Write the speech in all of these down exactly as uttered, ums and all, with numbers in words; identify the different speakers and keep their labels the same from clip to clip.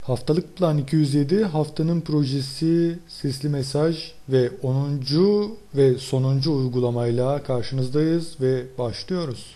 Speaker 1: Haftalık Plan iki yüz yedi, haftanın projesi, sesli mesaj ve onuncu ve sonuncu uygulamayla karşınızdayız ve başlıyoruz.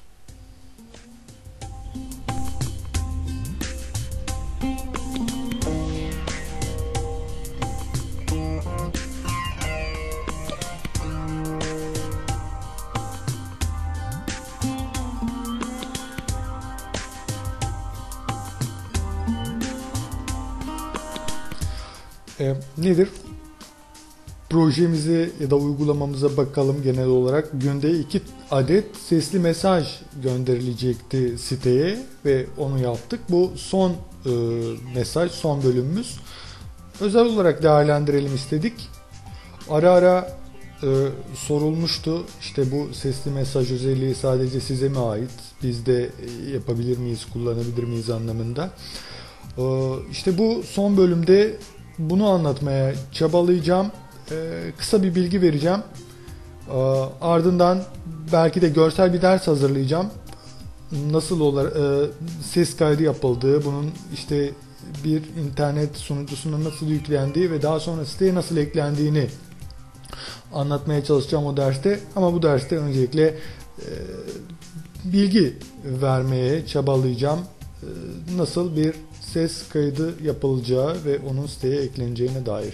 Speaker 1: E, nedir? Projemize ya da uygulamamıza bakalım genel olarak. Günde iki adet sesli mesaj gönderilecekti siteye ve onu yaptık. Bu son e, mesaj, son bölümümüz. Özel olarak değerlendirelim istedik. Ara ara e, sorulmuştu. İşte bu sesli mesaj özelliği sadece size mi ait? Biz de yapabilir miyiz, kullanabilir miyiz anlamında. E, işte bu son bölümde bunu anlatmaya çabalayacağım. Ee, kısa bir bilgi vereceğim. Ee, ardından belki de görsel bir ders hazırlayacağım. Nasıl olur e, ses kaydı yapıldığı, bunun işte bir internet sunucusuna nasıl yüklendiği ve daha sonra siteye nasıl eklendiğini anlatmaya çalışacağım o derste. Ama bu derste öncelikle e, bilgi vermeye çabalayacağım. E, nasıl bir ses kaydı yapılacağı ve onun siteye ekleneceğine dair.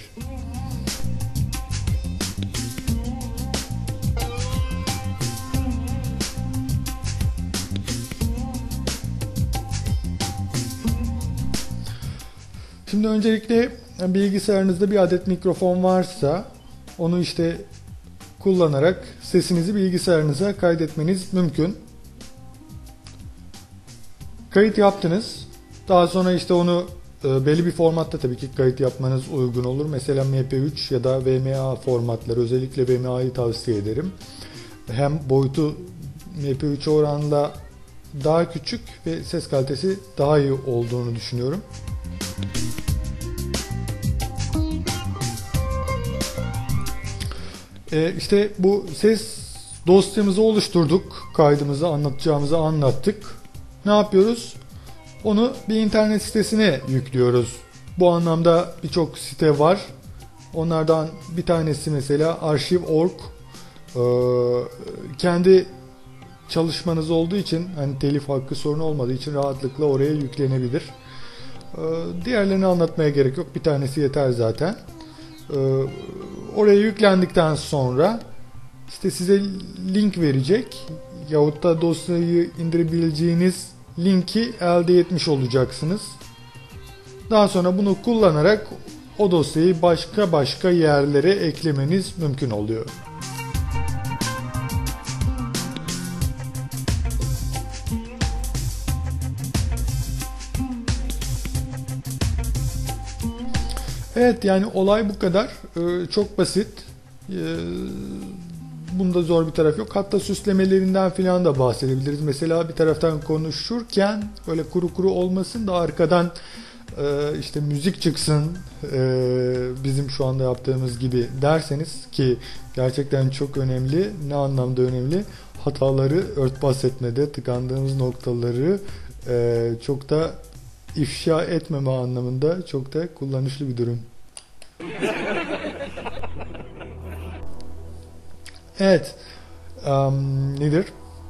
Speaker 1: Şimdi öncelikle bilgisayarınızda bir adet mikrofon varsa onu işte kullanarak sesinizi bilgisayarınıza kaydetmeniz mümkün. Kayıt yaptınız. Daha sonra işte onu e, belli bir formatta tabii ki kayıt yapmanız uygun olur. Mesela M P üç ya da V M A formatları, özellikle V M A'yı tavsiye ederim. Hem boyutu M P üçe oranla daha küçük ve ses kalitesi daha iyi olduğunu düşünüyorum. E, işte bu ses dosyamızı oluşturduk. Kaydımızı, anlatacağımızı anlattık. Ne yapıyoruz? Onu bir internet sitesine yüklüyoruz. Bu anlamda birçok site var. Onlardan bir tanesi mesela arşiv nokta org. Ee, kendi çalışmanız olduğu için, hani telif hakkı sorunu olmadığı için rahatlıkla oraya yüklenebilir. Ee, diğerlerini anlatmaya gerek yok. Bir tanesi yeter zaten. Ee, oraya yüklendikten sonra işte size link verecek. Yahut da dosyayı indirebileceğiniz linki elde etmiş olacaksınız. Daha sonra bunu kullanarak o dosyayı başka başka yerlere eklemeniz mümkün oluyor. Evet, yani olay bu kadar. Ee, çok basit. Ee, Bunda zor bir taraf yok. Hatta süslemelerinden filan da bahsedebiliriz. Mesela bir taraftan konuşurken öyle kuru kuru olmasın da arkadan e, işte müzik çıksın, e, bizim şu anda yaptığımız gibi derseniz, ki gerçekten çok önemli. Ne anlamda önemli? Hataları örtbas etmede, tıkandığımız noktaları e, çok da ifşa etmeme anlamında çok da kullanışlı bir durum. Evet. Um, nedir?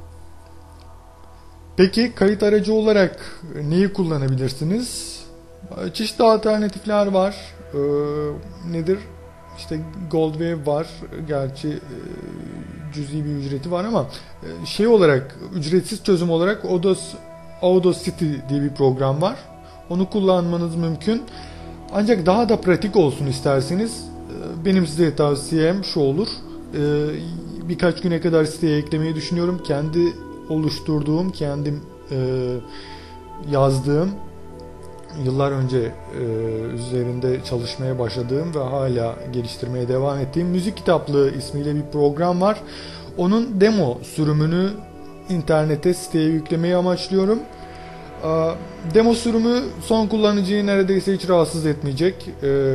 Speaker 1: Peki kayıt aracı olarak neyi kullanabilirsiniz? Çeşitli alternatifler var. Ee, nedir? İşte Goldwave var. Gerçi e, cüzi bir ücreti var ama e, şey olarak, ücretsiz çözüm olarak Audacity diye bir program var. Onu kullanmanız mümkün. Ancak daha da pratik olsun isterseniz e, benim size tavsiyem şu olur. Ee, birkaç güne kadar siteye eklemeyi düşünüyorum. Kendi oluşturduğum, kendim e, yazdığım, yıllar önce e, üzerinde çalışmaya başladığım ve hala geliştirmeye devam ettiğim Müzik Kitaplığı ismiyle bir program var. Onun demo sürümünü internete, siteye yüklemeyi amaçlıyorum. E, demo sürümü son kullanıcıyı neredeyse hiç rahatsız etmeyecek. E,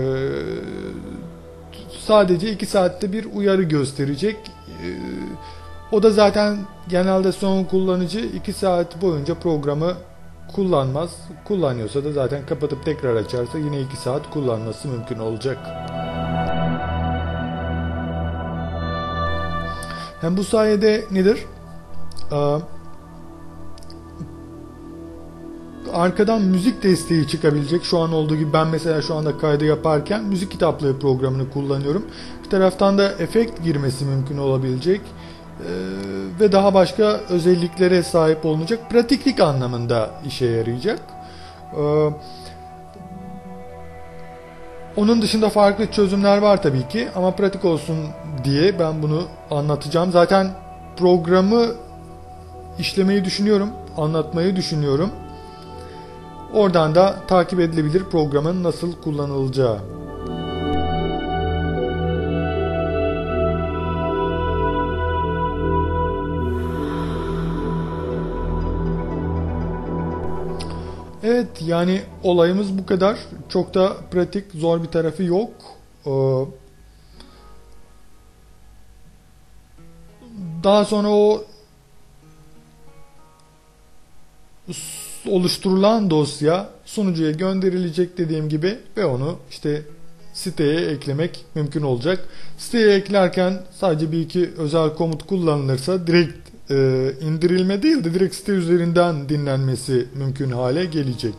Speaker 1: Sadece iki saatte bir uyarı gösterecek. Ee, o da zaten genelde son kullanıcı iki saat boyunca programı kullanmaz. Kullanıyorsa da zaten kapatıp tekrar açarsa yine iki saat kullanması mümkün olacak. Hem bu sayede nedir? Ee, arkadan müzik desteği çıkabilecek. Şu an olduğu gibi ben mesela şu anda kaydı yaparken müzik kitaplığı programını kullanıyorum. Bir taraftan da efekt girmesi mümkün olabilecek. Ee, ve daha başka özelliklere sahip olunacak. Pratiklik anlamında işe yarayacak. Ee, onun dışında farklı çözümler var tabii ki ama pratik olsun diye ben bunu anlatacağım. Zaten programı işlemeyi düşünüyorum, anlatmayı düşünüyorum. Oradan da takip edilebilir programın nasıl kullanılacağı. Evet, yani olayımız bu kadar. Çok da pratik, zor bir tarafı yok. Daha sonra o oluşturulan dosya sunucuya gönderilecek dediğim gibi ve onu işte siteye eklemek mümkün olacak. Siteye eklerken sadece bir iki özel komut kullanılırsa direkt e, indirilme değil de direkt site üzerinden dinlenmesi mümkün hale gelecek.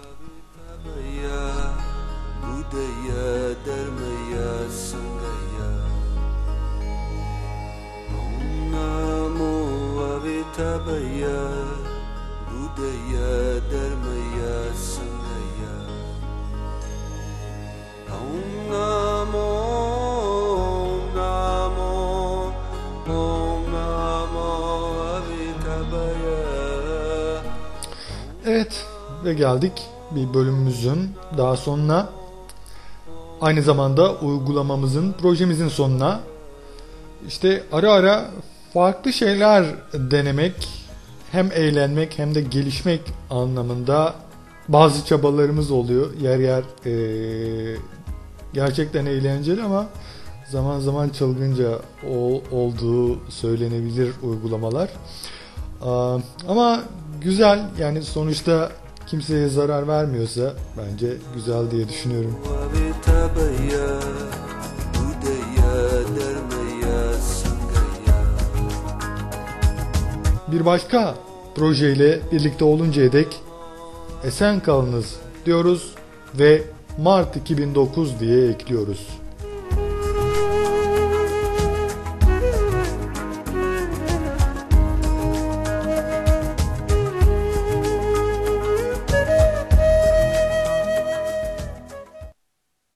Speaker 1: Evet ve geldik bir bölümümüzün daha sonuna. Aynı zamanda uygulamamızın, projemizin sonuna. İşte ara ara farklı şeyler denemek, hem eğlenmek hem de gelişmek anlamında bazı çabalarımız oluyor. Yer yer ee, gerçekten eğlenceli ama zaman zaman çılgınca o, olduğu söylenebilir uygulamalar. Aa, ama güzel, yani sonuçta kimseye zarar vermiyorsa bence güzel diye düşünüyorum. Bir başka projeyle birlikte oluncaya dek esen kalınız diyoruz ve Mart iki bin dokuz diye ekliyoruz.